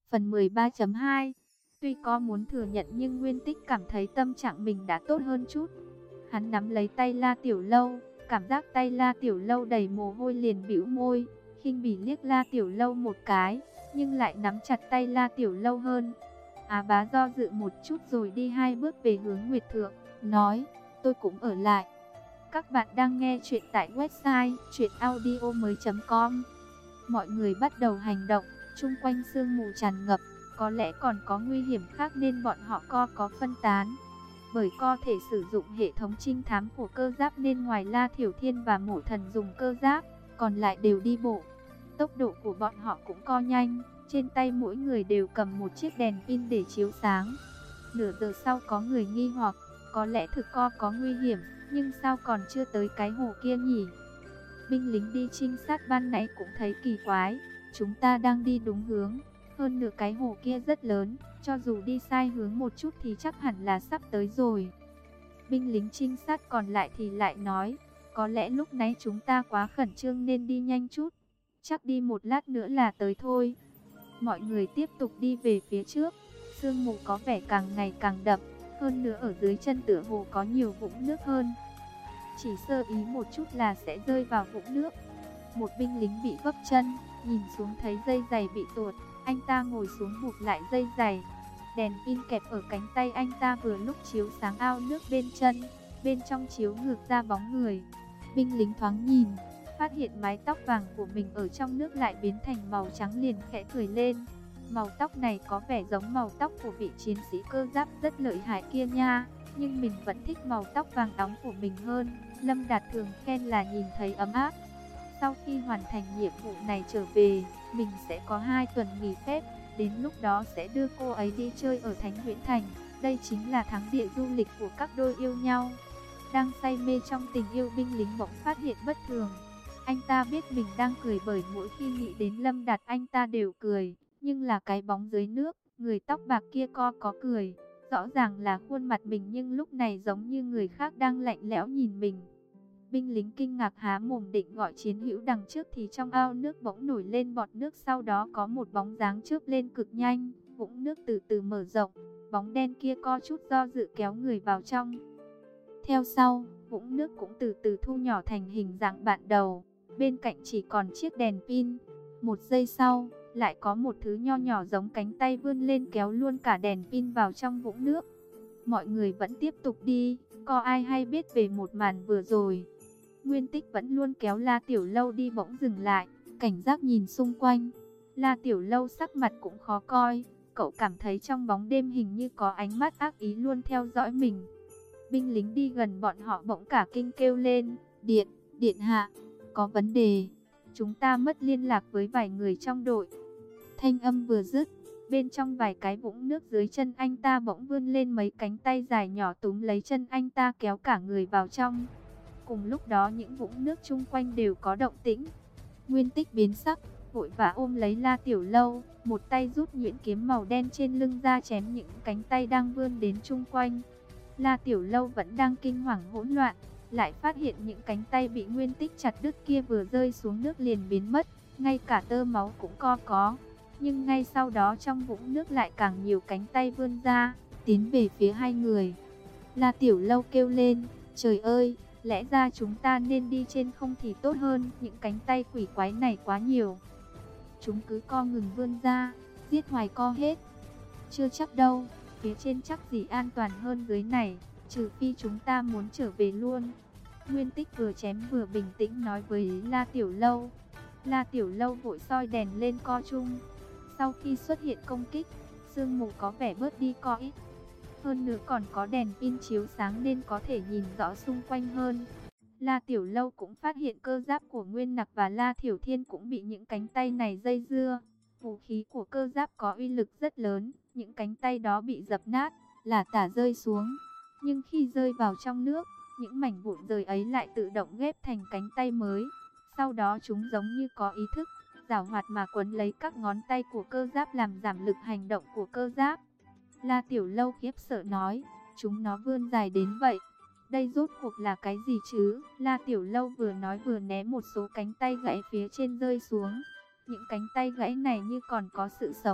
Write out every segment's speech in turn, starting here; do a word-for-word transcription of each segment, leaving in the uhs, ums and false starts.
Phần mười ba chấm hai. Tuy có muốn thừa nhận nhưng Nguyên Tích cảm thấy tâm trạng mình đã tốt hơn chút. Hắn nắm lấy tay La Tiểu Lâu, cảm giác tay La Tiểu Lâu đầy mồ hôi liền bĩu môi, khinh bỉ liếc La Tiểu Lâu một cái, nhưng lại nắm chặt tay La Tiểu Lâu hơn. Á Bá do dự một chút rồi đi hai bước về hướng Nguyệt Thượng, nói, tôi cũng ở lại. Các bạn đang nghe chuyện tại website truyện audio mới chấm com. Mọi người bắt đầu hành động, chung quanh sương mù tràn ngập, có lẽ còn có nguy hiểm khác nên bọn họ co có phân tán. Bởi có thể sử dụng hệ thống trinh thám của cơ giáp nên ngoài La Thiểu Thiên và Mộ Thần dùng cơ giáp, còn lại đều đi bộ. Tốc độ của bọn họ cũng co nhanh, trên tay mỗi người đều cầm một chiếc đèn pin để chiếu sáng. Nửa giờ sau có người nghi hoặc, có lẽ thực co có nguy hiểm, nhưng sao còn chưa tới cái hồ kia nhỉ? Binh lính đi trinh sát ban nãy cũng thấy kỳ quái, chúng ta đang đi đúng hướng, hơn nửa cái hồ kia rất lớn, cho dù đi sai hướng một chút thì chắc hẳn là sắp tới rồi. Binh lính trinh sát còn lại thì lại nói, có lẽ lúc nãy chúng ta quá khẩn trương nên đi nhanh chút, chắc đi một lát nữa là tới thôi. Mọi người tiếp tục đi về phía trước, sương mù có vẻ càng ngày càng đậm, hơn nữa ở dưới chân tựa hồ có nhiều vũng nước hơn. Chỉ sơ ý một chút là sẽ rơi vào vũng nước. Một binh lính bị vấp chân, nhìn xuống thấy dây giày bị tuột, anh ta ngồi xuống buộc lại dây giày. Đèn pin kẹp ở cánh tay anh ta vừa lúc chiếu sáng ao nước bên chân, bên trong chiếu ngược ra bóng người. Binh lính thoáng nhìn, phát hiện mái tóc vàng của mình ở trong nước lại biến thành màu trắng liền khẽ cười lên. Màu tóc này có vẻ giống màu tóc của vị chiến sĩ cơ giáp rất lợi hại kia nha, nhưng mình vẫn thích màu tóc vàng óng của mình hơn. Lâm Đạt thường khen là nhìn thấy ấm áp. Sau khi hoàn thành nhiệm vụ này trở về, mình sẽ có hai tuần nghỉ phép, đến lúc đó sẽ đưa cô ấy đi chơi ở Thánh Huyễn Thành. Đây chính là thắng địa du lịch của các đôi yêu nhau. Đang say mê trong tình yêu, binh lính bỗng phát hiện bất thường. Anh ta biết mình đang cười bởi mỗi khi nghĩ đến Lâm Đạt anh ta đều cười, nhưng là cái bóng dưới nước, người tóc bạc kia co có cười. Rõ ràng là khuôn mặt mình nhưng lúc này giống như người khác đang lạnh lẽo nhìn mình. Binh lính kinh ngạc há mồm định gọi chiến hữu đằng trước thì trong ao nước bỗng nổi lên bọt nước, sau đó có một bóng dáng chớp lên cực nhanh, vũng nước từ từ mở rộng, bóng đen kia co chút do dự kéo người vào trong. Theo sau, vũng nước cũng từ từ thu nhỏ thành hình dạng ban đầu, bên cạnh chỉ còn chiếc đèn pin. Một giây sau, lại có một thứ nho nhỏ giống cánh tay vươn lên kéo luôn cả đèn pin vào trong vũng nước. Mọi người vẫn tiếp tục đi, có ai hay biết về một màn vừa rồi. Nguyên Tích vẫn luôn kéo La Tiểu Lâu đi bỗng dừng lại, cảnh giác nhìn xung quanh. La Tiểu Lâu sắc mặt cũng khó coi, cậu cảm thấy trong bóng đêm hình như có ánh mắt ác ý luôn theo dõi mình. Binh lính đi gần bọn họ bỗng cả kinh kêu lên, Điện, Điện hạ, có vấn đề, chúng ta mất liên lạc với vài người trong đội. Thanh âm vừa dứt, bên trong vài cái vũng nước dưới chân anh ta bỗng vươn lên mấy cánh tay dài nhỏ túm lấy chân anh ta kéo cả người vào trong. Cùng lúc đó những vũng nước chung quanh đều có động tĩnh. Nguyên Tích biến sắc, vội vã ôm lấy La Tiểu Lâu, một tay rút nhuyễn kiếm màu đen trên lưng ra chém những cánh tay đang vươn đến chung quanh. La Tiểu Lâu vẫn đang kinh hoàng hỗn loạn, lại phát hiện những cánh tay bị Nguyên Tích chặt đứt kia vừa rơi xuống nước liền biến mất, ngay cả tơ máu cũng co có. Nhưng ngay sau đó trong vũng nước lại càng nhiều cánh tay vươn ra, tiến về phía hai người. La Tiểu Lâu kêu lên, trời ơi, lẽ ra chúng ta nên đi trên không thì tốt hơn, những cánh tay quỷ quái này quá nhiều. Chúng cứ co ngừng vươn ra, giết hoài co hết. Chưa chắc đâu, phía trên chắc gì an toàn hơn dưới này, trừ phi chúng ta muốn trở về luôn. Nguyên Tích vừa chém vừa bình tĩnh nói với La Tiểu Lâu. La Tiểu Lâu vội soi đèn lên co chung. Sau khi xuất hiện công kích, sương mù có vẻ bớt đi co ít. Hơn nữa còn có đèn pin chiếu sáng nên có thể nhìn rõ xung quanh hơn. La Tiểu Lâu cũng phát hiện cơ giáp của Nguyên Nặc và La Thiểu Thiên cũng bị những cánh tay này dây dưa. Vũ khí của cơ giáp có uy lực rất lớn, những cánh tay đó bị dập nát, là tả rơi xuống. Nhưng khi rơi vào trong nước, những mảnh vụn rời ấy lại tự động ghép thành cánh tay mới. Sau đó chúng giống như có ý thức, giảo hoạt mà quấn lấy các ngón tay của cơ giáp làm giảm lực hành động của cơ giáp. La Tiểu Lâu khiếp sợ nói, chúng nó vươn dài đến vậy, đây rốt cuộc là cái gì chứ? La Tiểu Lâu vừa nói vừa ném một số cánh tay gãy phía trên rơi xuống. Những cánh tay gãy này như còn có sự sống,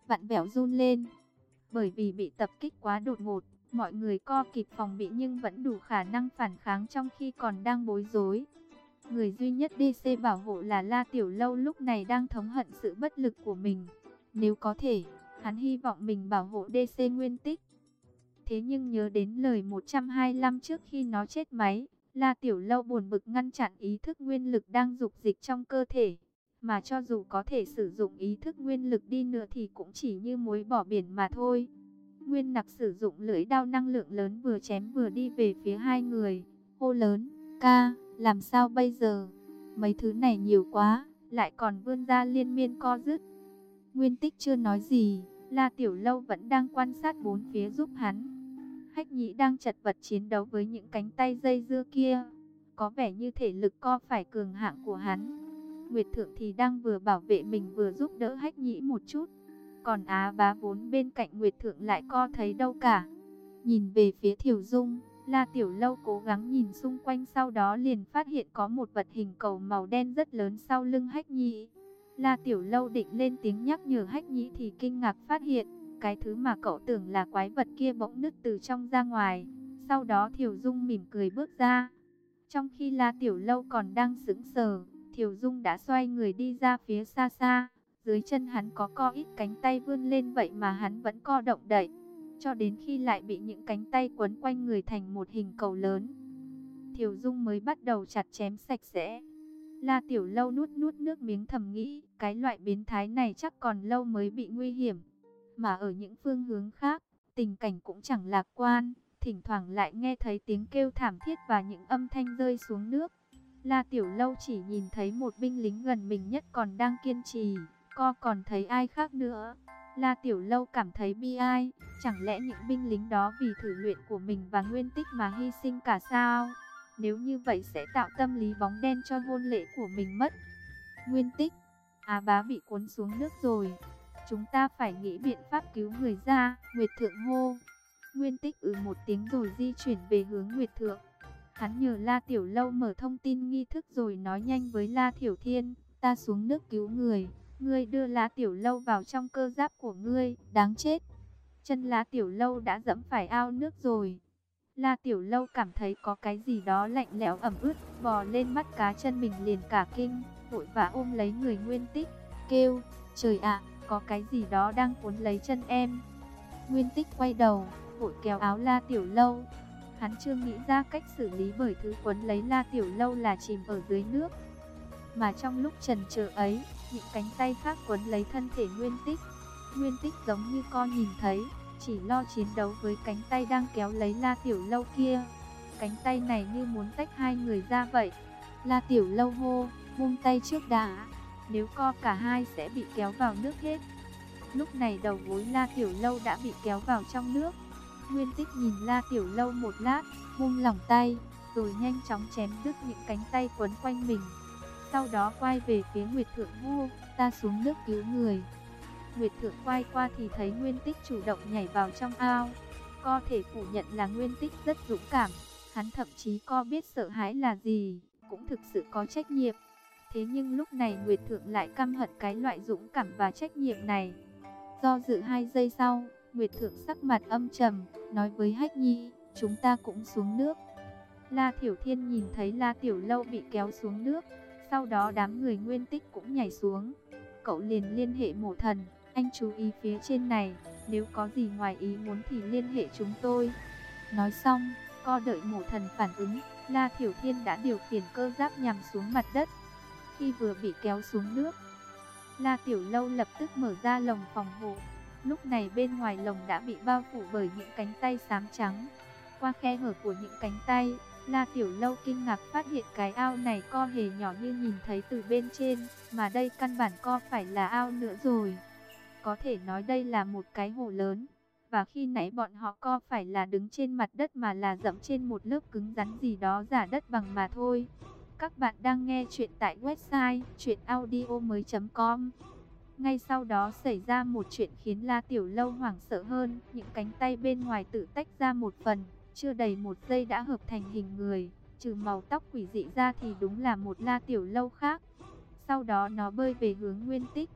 vặn vẹo run lên. Bởi vì bị tập kích quá đột ngột, mọi người co kịp phòng bị nhưng vẫn đủ khả năng phản kháng trong khi còn đang bối rối. Người duy nhất đê xê bảo hộ là La Tiểu Lâu lúc này đang thống hận sự bất lực của mình. Nếu có thể, hắn hy vọng mình bảo hộ đê xê Nguyên Tích. Thế nhưng nhớ đến lời một trăm hai mươi lăm trước khi nó chết máy, La Tiểu Lâu buồn bực ngăn chặn ý thức nguyên lực đang dục dịch trong cơ thể. Mà cho dù có thể sử dụng ý thức nguyên lực đi nữa thì cũng chỉ như muối bỏ biển mà thôi. Nguyên Nặc sử dụng lưỡi đao năng lượng lớn vừa chém vừa đi về phía hai người, hô lớn, ca, làm sao bây giờ? Mấy thứ này nhiều quá, lại còn vươn ra liên miên co dứt. Nguyên Tích chưa nói gì, La Tiểu Lâu vẫn đang quan sát bốn phía giúp hắn. Hách Nhĩ đang chật vật chiến đấu với những cánh tay dây dưa kia, có vẻ như thể lực co phải cường hạng của hắn. Nguyệt Thượng thì đang vừa bảo vệ mình vừa giúp đỡ Hách Nhĩ một chút. Còn Á Bá vốn bên cạnh Nguyệt Thượng lại co thấy đâu cả. Nhìn về phía Thiểu Dung, La Tiểu Lâu cố gắng nhìn xung quanh, sau đó liền phát hiện có một vật hình cầu màu đen rất lớn sau lưng Hách Nhĩ. La Tiểu Lâu định lên tiếng nhắc nhở Hách Nhĩ thì kinh ngạc phát hiện, cái thứ mà cậu tưởng là quái vật kia bỗng nứt từ trong ra ngoài. Sau đó Thiểu Dung mỉm cười bước ra. Trong khi La Tiểu Lâu còn đang sững sờ, Thiểu Dung đã xoay người đi ra phía xa xa. Dưới chân hắn có co ít cánh tay vươn lên, vậy mà hắn vẫn co động đậy, cho đến khi lại bị những cánh tay quấn quanh người thành một hình cầu lớn. Thiểu Dung mới bắt đầu chặt chém sạch sẽ. La Tiểu Lâu nuốt nuốt nước miếng thầm nghĩ, cái loại biến thái này chắc còn lâu mới bị nguy hiểm. Mà ở những phương hướng khác, tình cảnh cũng chẳng lạc quan, thỉnh thoảng lại nghe thấy tiếng kêu thảm thiết và những âm thanh rơi xuống nước. La Tiểu Lâu chỉ nhìn thấy một binh lính gần mình nhất còn đang kiên trì, co còn thấy ai khác nữa. La Tiểu Lâu cảm thấy bi ai, chẳng lẽ những binh lính đó vì thử luyện của mình và Nguyên Tích mà hy sinh cả sao? Nếu như vậy sẽ tạo tâm lý bóng đen cho hôn lễ của mình mất. Nguyên Tích, Á Bá bị cuốn xuống nước rồi, chúng ta phải nghĩ biện pháp cứu người ra. Nguyệt Thượng hô. Nguyên Tích ừ một tiếng rồi di chuyển về hướng Nguyệt Thượng. Hắn nhờ La Tiểu Lâu mở thông tin nghi thức rồi nói nhanh với La Thiểu Thiên, ta xuống nước cứu người, ngươi đưa La Tiểu Lâu vào trong cơ giáp của ngươi. Đáng chết, chân La Tiểu Lâu đã dẫm phải ao nước rồi. La Tiểu Lâu cảm thấy có cái gì đó lạnh lẽo ẩm ướt bò lên mắt cá chân mình, liền cả kinh, vội vã ôm lấy người Nguyên Tích, kêu, trời ạ, có cái gì đó đang cuốn lấy chân em. Nguyên Tích quay đầu, vội kéo áo La Tiểu Lâu. Hắn chưa nghĩ ra cách xử lý bởi thứ quấn lấy La Tiểu Lâu là chìm ở dưới nước. Mà trong lúc chần chờ ấy, những cánh tay khác quấn lấy thân thể Nguyên Tích. Nguyên Tích giống như con nhìn thấy, chỉ lo chiến đấu với cánh tay đang kéo lấy La Tiểu Lâu kia. Cánh tay này như muốn tách hai người ra vậy. La Tiểu Lâu hô, buông tay trước đã, nếu co cả hai sẽ bị kéo vào nước hết. Lúc này đầu gối La Tiểu Lâu đã bị kéo vào trong nước. Nguyên Tích nhìn La Tiểu Lâu một lát, buông lỏng tay, rồi nhanh chóng chém đứt những cánh tay quấn quanh mình. Sau đó quay về phía Nguyệt Thượng hô, ta xuống nước cứu người. Nguyệt Thượng quay qua thì thấy Nguyên Tích chủ động nhảy vào trong ao. Co thể phủ nhận là Nguyên Tích rất dũng cảm, hắn thậm chí co biết sợ hãi là gì, cũng thực sự có trách nhiệm. Thế nhưng lúc này Nguyệt Thượng lại căm hận cái loại dũng cảm và trách nhiệm này. Do dự hai giây sau, Nguyệt Thượng sắc mặt âm trầm, nói với Hách Nhi, chúng ta cũng xuống nước. La Thiểu Thiên nhìn thấy La Tiểu Lâu bị kéo xuống nước, sau đó đám người Nguyên Tích cũng nhảy xuống. Cậu liền liên hệ Mộ Thần, anh chú ý phía trên này, nếu có gì ngoài ý muốn thì liên hệ chúng tôi. Nói xong, co đợi Mộ Thần phản ứng, La Thiểu Thiên đã điều khiển cơ giáp nhằm xuống mặt đất. Khi vừa bị kéo xuống nước, La Tiểu Lâu lập tức mở ra lồng phòng hộ. Lúc này bên ngoài lồng đã bị bao phủ bởi những cánh tay xám trắng. Qua khe hở của những cánh tay, La Tiểu Lâu kinh ngạc phát hiện cái ao này co hề nhỏ như nhìn thấy từ bên trên, mà đây căn bản co phải là ao nữa rồi. Có thể nói đây là một cái hồ lớn, và khi nãy bọn họ co phải là đứng trên mặt đất mà là dẫm trên một lớp cứng rắn gì đó giả đất bằng mà thôi. Các bạn đang nghe chuyện tại website truyện audio mới chấm com. Ngay sau đó xảy ra một chuyện khiến La Tiểu Lâu hoảng sợ hơn, những cánh tay bên ngoài tự tách ra một phần, chưa đầy một giây đã hợp thành hình người, trừ màu tóc quỷ dị ra thì đúng là một La Tiểu Lâu khác. Sau đó nó bơi về hướng Nguyên Tích.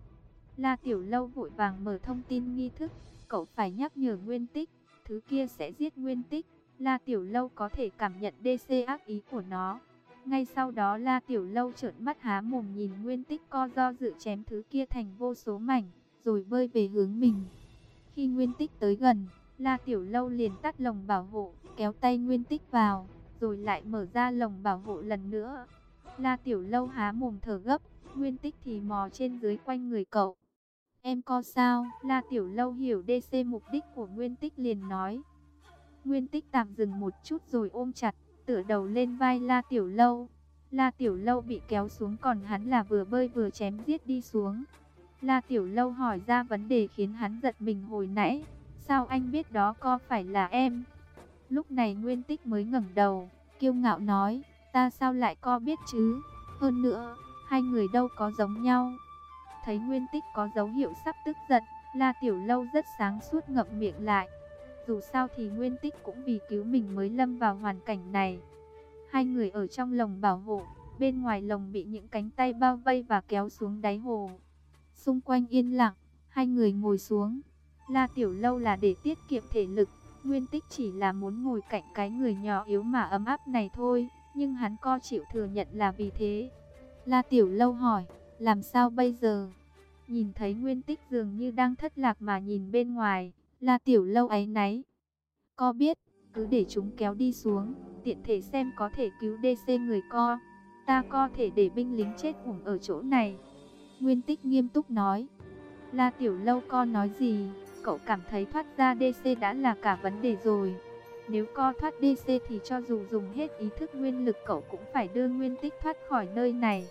La Tiểu Lâu vội vàng mở thông tin nghi thức, cậu phải nhắc nhở Nguyên Tích, thứ kia sẽ giết Nguyên Tích. La Tiểu Lâu có thể cảm nhận đê xê ác ý của nó. Ngay sau đó La Tiểu Lâu trợn mắt há mồm nhìn Nguyên Tích co do dự chém thứ kia thành vô số mảnh, rồi bơi về hướng mình. Khi Nguyên Tích tới gần, La Tiểu Lâu liền tắt lồng bảo hộ, kéo tay Nguyên Tích vào, rồi lại mở ra lồng bảo hộ lần nữa. La Tiểu Lâu há mồm thở gấp, Nguyên Tích thì mò trên dưới quanh người cậu. Em co sao? La Tiểu Lâu hiểu đê xê mục đích của Nguyên Tích liền nói. Nguyên Tích tạm dừng một chút rồi ôm chặt, tựa đầu lên vai La Tiểu Lâu. La Tiểu Lâu bị kéo xuống còn hắn là vừa bơi vừa chém giết đi xuống. La Tiểu Lâu hỏi ra vấn đề khiến hắn giật mình hồi nãy. Sao anh biết đó có phải là em? Lúc này Nguyên Tích mới ngẩng đầu, kiêu ngạo nói, ta sao lại co biết chứ? Hơn nữa, hai người đâu có giống nhau. Thấy Nguyên Tích có dấu hiệu sắp tức giận, La Tiểu Lâu rất sáng suốt ngậm miệng lại. Dù sao thì Nguyên Tích cũng vì cứu mình mới lâm vào hoàn cảnh này. Hai người ở trong lồng bảo hộ, bên ngoài lồng bị những cánh tay bao vây và kéo xuống đáy hồ. Xung quanh yên lặng, hai người ngồi xuống. La Tiểu Lâu là để tiết kiệm thể lực, Nguyên Tích chỉ là muốn ngồi cạnh cái người nhỏ yếu mà ấm áp này thôi, nhưng hắn co chịu thừa nhận là vì thế. La Tiểu Lâu hỏi, làm sao bây giờ? Nhìn thấy Nguyên Tích dường như đang thất lạc mà nhìn bên ngoài, La Tiểu Lâu áy náy. Co biết, cứ để chúng kéo đi xuống, tiện thể xem có thể cứu đê xê người co. Ta co thể để binh lính chết uổng ở chỗ này. Nguyên Tích nghiêm túc nói. La Tiểu Lâu co nói gì? Cậu cảm thấy thoát ra đê xê đã là cả vấn đề rồi. Nếu co thoát đê xê thì cho dù dùng hết ý thức nguyên lực cậu cũng phải đưa Nguyên Tích thoát khỏi nơi này.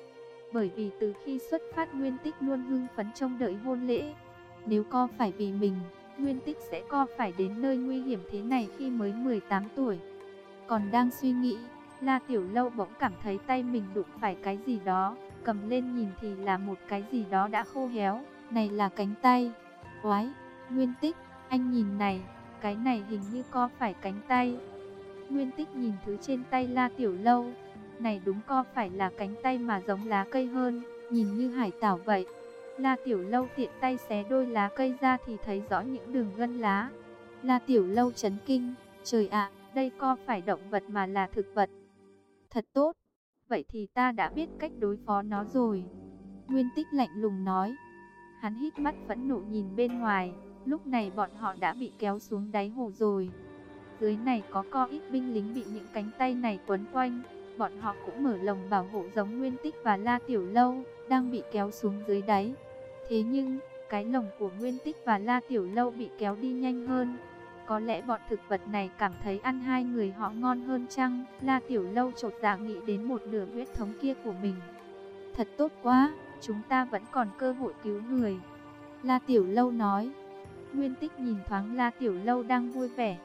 Bởi vì từ khi xuất phát Nguyên Tích luôn hưng phấn trông đợi hôn lễ. Nếu co phải vì mình, Nguyên Tích sẽ co phải đến nơi nguy hiểm thế này khi mới mười tám tuổi. Còn đang suy nghĩ, La Tiểu Lâu bỗng cảm thấy tay mình đụng phải cái gì đó, cầm lên nhìn thì là một cái gì đó đã khô héo. Này là cánh tay. Oái, Nguyên Tích, anh nhìn này, cái này hình như co phải cánh tay. Nguyên Tích nhìn thứ trên tay La Tiểu Lâu. Này đúng co phải là cánh tay mà giống lá cây hơn, nhìn như hải tảo vậy. La Tiểu Lâu tiện tay xé đôi lá cây ra thì thấy rõ những đường gân lá. La Tiểu Lâu chấn kinh, trời ạ, đây co phải động vật mà là thực vật. Thật tốt, vậy thì ta đã biết cách đối phó nó rồi. Nguyên Tích lạnh lùng nói. Hắn hít mắt phẫn nộ nhìn bên ngoài, lúc này bọn họ đã bị kéo xuống đáy hồ rồi. Dưới này có co ít binh lính bị những cánh tay này quấn quanh. Bọn họ cũng mở lồng bảo hộ giống Nguyên Tích và La Tiểu Lâu, đang bị kéo xuống dưới đáy. Thế nhưng, cái lồng của Nguyên Tích và La Tiểu Lâu bị kéo đi nhanh hơn. Có lẽ bọn thực vật này cảm thấy ăn hai người họ ngon hơn chăng? La Tiểu Lâu chột dạ nghĩ đến một nửa huyết thống kia của mình. Thật tốt quá, chúng ta vẫn còn cơ hội cứu người. La Tiểu Lâu nói. Nguyên Tích nhìn thoáng La Tiểu Lâu đang vui vẻ.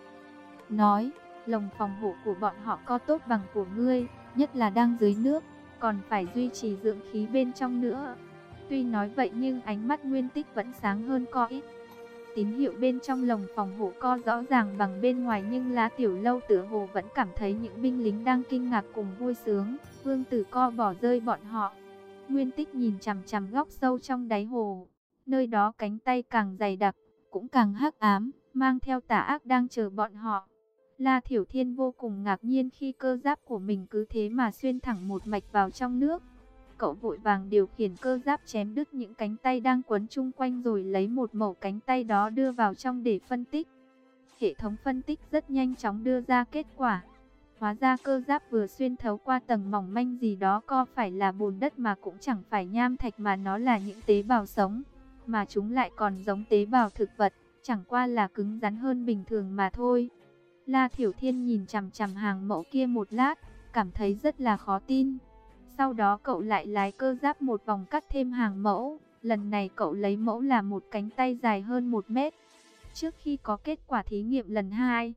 Nói, lồng phòng hộ của bọn họ có tốt bằng của ngươi, nhất là đang dưới nước, còn phải duy trì dưỡng khí bên trong nữa. Tuy nói vậy nhưng ánh mắt Nguyên Tích vẫn sáng hơn co ít. Tín hiệu bên trong lồng phòng hộ co rõ ràng bằng bên ngoài nhưng La Tiểu Lâu tựa hồ vẫn cảm thấy những binh lính đang kinh ngạc cùng vui sướng. Vương tử co bỏ rơi bọn họ. Nguyên Tích nhìn chằm chằm góc sâu trong đáy hồ. Nơi đó cánh tay càng dày đặc, cũng càng hắc ám, mang theo tà ác đang chờ bọn họ. La Thiểu Thiên vô cùng ngạc nhiên khi cơ giáp của mình cứ thế mà xuyên thẳng một mạch vào trong nước. Cậu vội vàng điều khiển cơ giáp chém đứt những cánh tay đang quấn chung quanh rồi lấy một mẩu cánh tay đó đưa vào trong để phân tích. Hệ thống phân tích rất nhanh chóng đưa ra kết quả. Hóa ra cơ giáp vừa xuyên thấu qua tầng mỏng manh gì đó co phải là bùn đất mà cũng chẳng phải nham thạch mà nó là những tế bào sống. Mà chúng lại còn giống tế bào thực vật, chẳng qua là cứng rắn hơn bình thường mà thôi. La Thiểu Thiên nhìn chằm chằm hàng mẫu kia một lát, cảm thấy rất là khó tin. Sau đó cậu lại lái cơ giáp một vòng cắt thêm hàng mẫu. Lần này cậu lấy mẫu là một cánh tay dài hơn một mét. Trước khi có kết quả thí nghiệm lần hai,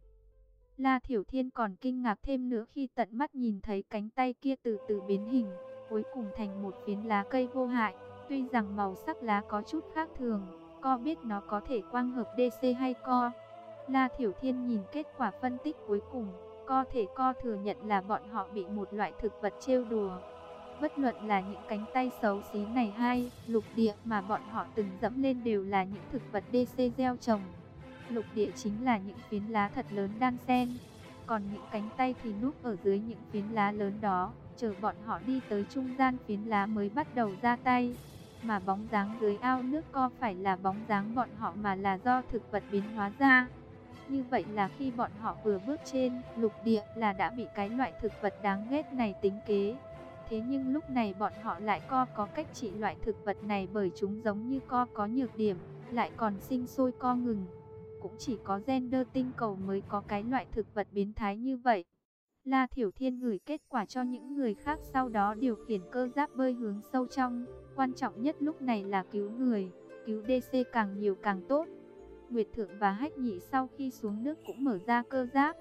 La Thiểu Thiên còn kinh ngạc thêm nữa khi tận mắt nhìn thấy cánh tay kia từ từ biến hình, cuối cùng thành một phiến lá cây vô hại. Tuy rằng màu sắc lá có chút khác thường, co biết nó có thể quang hợp đê xê hay co. La Thiểu Thiên nhìn kết quả phân tích cuối cùng, co thể co thừa nhận là bọn họ bị một loại thực vật trêu đùa. Bất luận là những cánh tay xấu xí này hay lục địa mà bọn họ từng dẫm lên đều là những thực vật đê xê gieo trồng. Lục địa chính là những phiến lá thật lớn đan xen, còn những cánh tay thì núp ở dưới những phiến lá lớn đó, chờ bọn họ đi tới trung gian phiến lá mới bắt đầu ra tay. Mà bóng dáng dưới ao nước co phải là bóng dáng bọn họ mà là do thực vật biến hóa ra. Như vậy là khi bọn họ vừa bước trên lục địa là đã bị cái loại thực vật đáng ghét này tính kế. Thế nhưng lúc này bọn họ lại co có cách trị loại thực vật này, bởi chúng giống như co có nhược điểm, lại còn sinh sôi co ngừng. Cũng chỉ có gender tinh cầu mới có cái loại thực vật biến thái như vậy. La Thiểu Thiên gửi kết quả cho những người khác, sau đó điều khiển cơ giáp bơi hướng sâu trong. Quan trọng nhất lúc này là cứu người, cứu đê xê càng nhiều càng tốt. Nguyệt Thượng và Hách Nhị sau khi xuống nước cũng mở ra cơ giáp.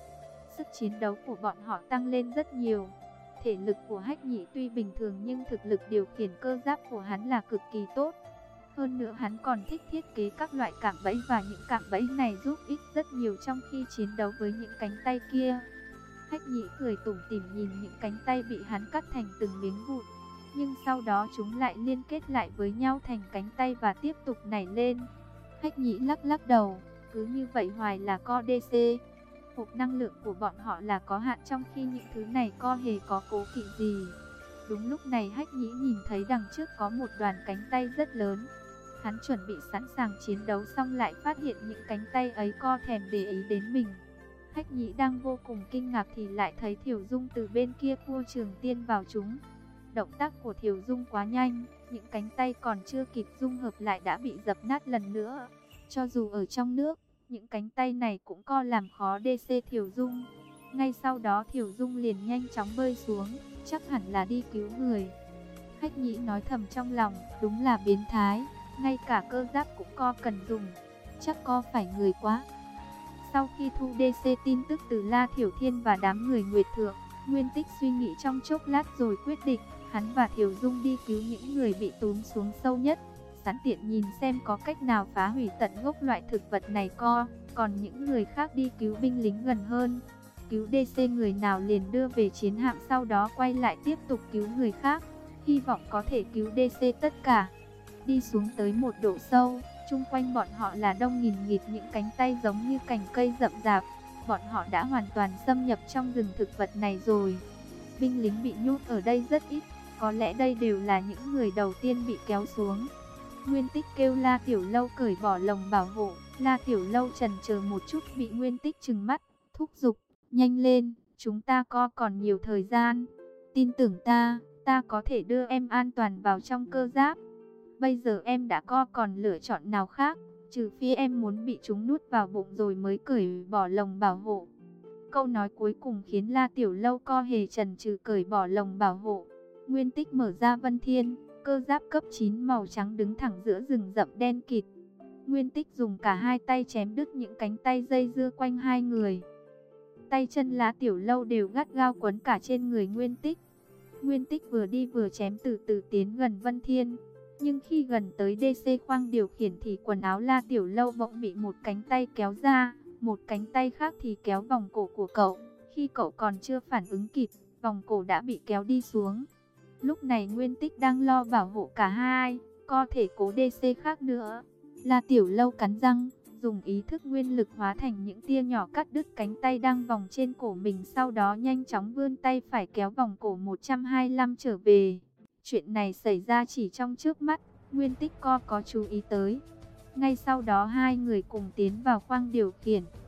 Sức chiến đấu của bọn họ tăng lên rất nhiều. Thể lực của Hách Nhị tuy bình thường nhưng thực lực điều khiển cơ giáp của hắn là cực kỳ tốt. Hơn nữa hắn còn thích thiết kế các loại cạm bẫy, và những cạm bẫy này giúp ích rất nhiều trong khi chiến đấu với những cánh tay kia. Hách Nhị cười tủm tỉm nhìn những cánh tay bị hắn cắt thành từng miếng vụn, nhưng sau đó chúng lại liên kết lại với nhau thành cánh tay và tiếp tục nảy lên. Hách Nhị lắc lắc đầu, cứ như vậy hoài là co đê xê. Hộp năng lượng của bọn họ là có hạn, trong khi những thứ này co hề có cố kỵ gì. Đúng lúc này Hách Nhĩ nhìn thấy đằng trước có một đoàn cánh tay rất lớn. Hắn chuẩn bị sẵn sàng chiến đấu, xong lại phát hiện những cánh tay ấy co thèm để ý đến mình. Hách Nhĩ đang vô cùng kinh ngạc thì lại thấy Thiểu Dung từ bên kia cua trường tiên vào chúng. Động tác của Thiểu Dung quá nhanh, những cánh tay còn chưa kịp dung hợp lại đã bị dập nát lần nữa. Cho dù ở trong nước, những cánh tay này cũng co làm khó đê xê Thiểu Dung. Ngay sau đó Thiểu Dung liền nhanh chóng bơi xuống, chắc hẳn là đi cứu người. Hách Nhĩ nói thầm trong lòng, đúng là biến thái, ngay cả cơ giáp cũng co cần dùng, chắc co phải người quá. Sau khi thu đê xê tin tức từ La Thiểu Thiên và đám người Nguyệt Thượng, Nguyên Tích suy nghĩ trong chốc lát rồi quyết định, hắn và Thiểu Dung đi cứu những người bị túm xuống sâu nhất, sẵn tiện nhìn xem có cách nào phá hủy tận gốc loại thực vật này co, còn những người khác đi cứu binh lính gần hơn. Cứu đê xê người nào liền đưa về chiến hạm, sau đó quay lại tiếp tục cứu người khác, hy vọng có thể cứu đê xê tất cả. Đi xuống tới một độ sâu, chung quanh bọn họ là đông nghìn nghịt những cánh tay giống như cành cây rậm rạp. Bọn họ đã hoàn toàn xâm nhập trong rừng thực vật này rồi. Binh lính bị nhốt ở đây rất ít, có lẽ đây đều là những người đầu tiên bị kéo xuống. Nguyên Tích kêu La Tiểu Lâu cởi bỏ lồng bảo hộ. La Tiểu Lâu chần chờ một chút bị Nguyên Tích trừng mắt, thúc giục, nhanh lên, chúng ta co còn nhiều thời gian. Tin tưởng ta, ta có thể đưa em an toàn vào trong cơ giáp. Bây giờ em đã co còn lựa chọn nào khác, trừ phi em muốn bị chúng nuốt vào bụng rồi mới cởi bỏ lồng bảo hộ. Câu nói cuối cùng khiến La Tiểu Lâu co hề chần chừ cởi bỏ lồng bảo hộ. Nguyên Tích mở ra Vân Thiên, cơ giáp cấp chín màu trắng đứng thẳng giữa rừng rậm đen kịt. Nguyên Tích dùng cả hai tay chém đứt những cánh tay dây dưa quanh hai người. Tay chân La Tiểu Lâu đều gắt gao quấn cả trên người Nguyên Tích. Nguyên Tích vừa đi vừa chém, từ từ tiến gần Vân Thiên. Nhưng khi gần tới đê xê khoang điều khiển thì quần áo La Tiểu Lâu bỗng bị một cánh tay kéo ra, một cánh tay khác thì kéo vòng cổ của cậu. Khi cậu còn chưa phản ứng kịp, vòng cổ đã bị kéo đi xuống. Lúc này Nguyên Tích đang lo bảo hộ cả hai, có thể cố đê xê khác nữa. La Tiểu Lâu cắn răng, dùng ý thức nguyên lực hóa thành những tia nhỏ cắt đứt cánh tay đang vòng trên cổ mình, sau đó nhanh chóng vươn tay phải kéo vòng cổ một trăm hai mươi lăm trở về. Chuyện này xảy ra chỉ trong chớp mắt, Nguyên Tích co có chú ý tới. Ngay sau đó hai người cùng tiến vào khoang điều khiển.